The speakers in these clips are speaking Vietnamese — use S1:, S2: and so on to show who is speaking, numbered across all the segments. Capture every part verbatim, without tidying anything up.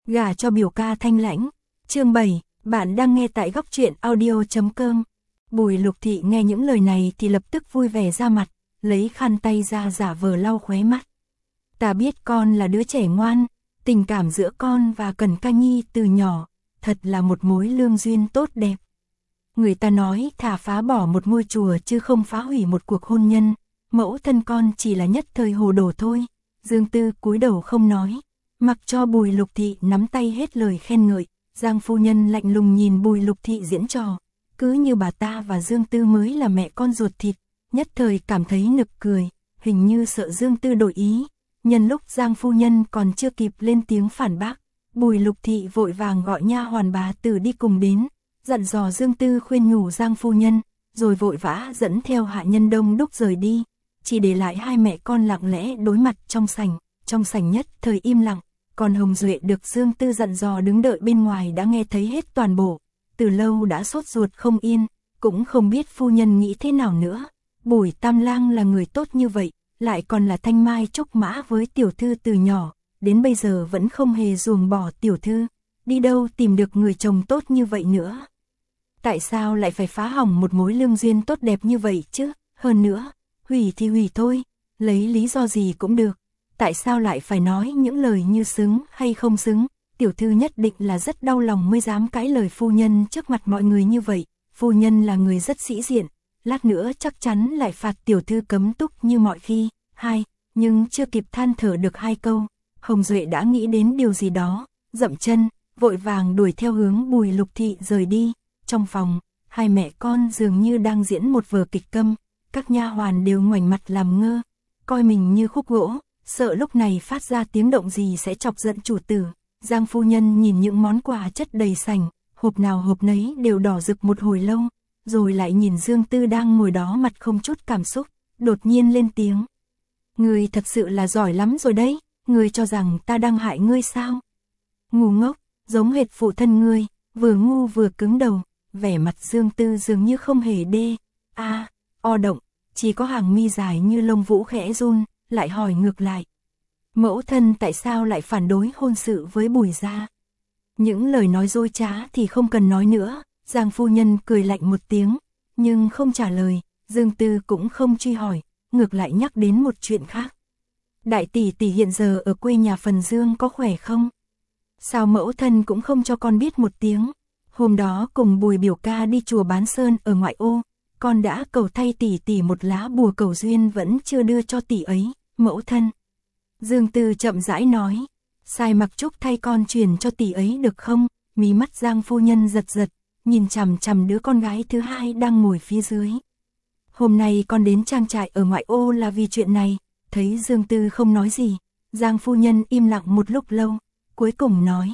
S1: Gả cho biểu ca thanh lãnh. Chương bảy, bạn đang nghe tại góc truyện audio chấm com. Bùi Lục Thị nghe những lời này thì lập tức vui vẻ ra mặt, lấy khăn tay ra giả vờ lau khóe mắt. Ta biết con là đứa trẻ ngoan, tình cảm giữa con và Cẩn Ca Nhi từ nhỏ, thật là một mối lương duyên tốt đẹp. Người ta nói thà phá bỏ một ngôi chùa chứ không phá hủy một cuộc hôn nhân, mẫu thân con chỉ là nhất thời hồ đồ thôi. Dương Tư cúi đầu không nói, mặc cho Bùi Lục Thị nắm tay hết lời khen ngợi. Giang phu nhân lạnh lùng nhìn Bùi Lục Thị diễn trò, cứ như bà ta và Dương Tư mới là mẹ con ruột thịt, nhất thời cảm thấy nực cười, hình như sợ Dương Tư đổi ý. Nhân lúc Giang phu nhân còn chưa kịp lên tiếng phản bác, Bùi Lục Thị vội vàng gọi nha hoàn bà Tử đi cùng đến, dặn dò Dương Tư khuyên nhủ Giang phu nhân, rồi vội vã dẫn theo hạ nhân đông đúc rời đi, chỉ để lại hai mẹ con lặng lẽ đối mặt trong sảnh. Trong sảnh nhất thời im lặng, còn Hồng Duệ được Dương Tư dặn dò đứng đợi bên ngoài đã nghe thấy hết toàn bộ, từ lâu đã sốt ruột không yên, cũng không biết phu nhân nghĩ thế nào nữa. Bùi Tam Lang là người tốt như vậy, lại còn là thanh mai trúc mã với tiểu thư từ nhỏ, đến bây giờ vẫn không hề ruồng bỏ tiểu thư, đi đâu tìm được người chồng tốt như vậy nữa. Tại sao lại phải phá hỏng một mối lương duyên tốt đẹp như vậy chứ? Hơn nữa, hủy thì hủy thôi, lấy lý do gì cũng được. Tại sao lại phải nói những lời như xứng hay không xứng? Tiểu thư nhất định là rất đau lòng mới dám cãi lời phu nhân trước mặt mọi người như vậy. Phu nhân là người rất sĩ diện, lát nữa chắc chắn lại phạt tiểu thư cấm túc như mọi khi. Hai, nhưng chưa kịp than thở được hai câu, Hồng Duệ đã nghĩ đến điều gì đó, dậm chân, vội vàng đuổi theo hướng Bùi Lục Thị rời đi. Trong phòng, hai mẹ con dường như đang diễn một vở kịch câm, các nha hoàn đều ngoảnh mặt làm ngơ, coi mình như khúc gỗ, sợ lúc này phát ra tiếng động gì sẽ chọc giận chủ tử. Giang phu nhân nhìn những món quà chất đầy sảnh, hộp nào hộp nấy đều đỏ rực một hồi lâu, rồi lại nhìn Dương Tư đang ngồi đó mặt không chút cảm xúc, đột nhiên lên tiếng. Ngươi thật sự là giỏi lắm rồi đấy, ngươi cho rằng ta đang hại ngươi sao? Ngu ngốc, giống hệt phụ thân ngươi, vừa ngu vừa cứng đầu. Vẻ mặt Dương Tư dường như không hề đê, a, o động, chỉ có hàng mi dài như lông vũ khẽ run, lại hỏi ngược lại. Mẫu thân tại sao lại phản đối hôn sự với Bùi gia? Những lời nói dối trá thì không cần nói nữa. Giang phu nhân cười lạnh một tiếng, nhưng không trả lời. Dương Tư cũng không truy hỏi, ngược lại nhắc đến một chuyện khác. Đại tỷ tỷ hiện giờ ở quê nhà Phần Dương có khỏe không? Sao mẫu thân cũng không cho con biết một tiếng? Hôm đó cùng Bùi biểu ca đi chùa Bán Sơn ở ngoại ô, con đã cầu thay tỷ tỷ một lá bùa cầu duyên vẫn chưa đưa cho tỷ ấy, mẫu thân. Dương Tư chậm rãi nói, sai Mặc Trúc thay con truyền cho tỷ ấy được không? Mí mắt Giang phu nhân giật giật, nhìn chằm chằm đứa con gái thứ hai đang ngồi phía dưới. Hôm nay con đến trang trại ở ngoại ô là vì chuyện này. Thấy Dương Tư không nói gì, Giang phu nhân im lặng một lúc lâu, cuối cùng nói.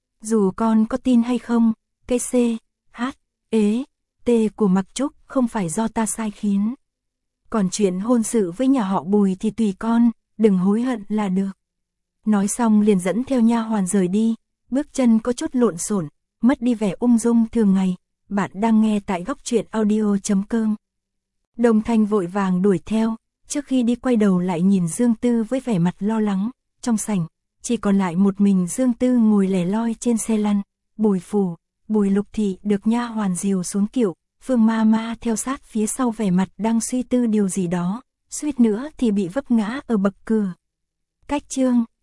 S1: Dù con có tin hay không, cái C, H, ế, T của Mặc Trúc không phải do ta sai khiến. Còn chuyện hôn sự với nhà họ Bùi thì tùy con, đừng hối hận là được. Nói xong liền dẫn theo nha hoàn rời đi, bước chân có chút lộn xộn, mất đi vẻ ung dung thường ngày. Bạn đang nghe tại góc truyện audio chấm com. Đồng Thanh vội vàng đuổi theo, trước khi đi quay đầu lại nhìn Dương Tư với vẻ mặt lo lắng. Trong sảnh, chỉ còn lại một mình Dương Tư ngồi lẻ loi trên xe lăn. Bùi phủ, Bùi Lục Thị được nha hoàn dìu xuống kiệu, Phương Ma Ma theo sát phía sau vẻ mặt đang suy tư điều gì đó, suýt nữa thì bị vấp ngã ở bậc cửa. Cách chương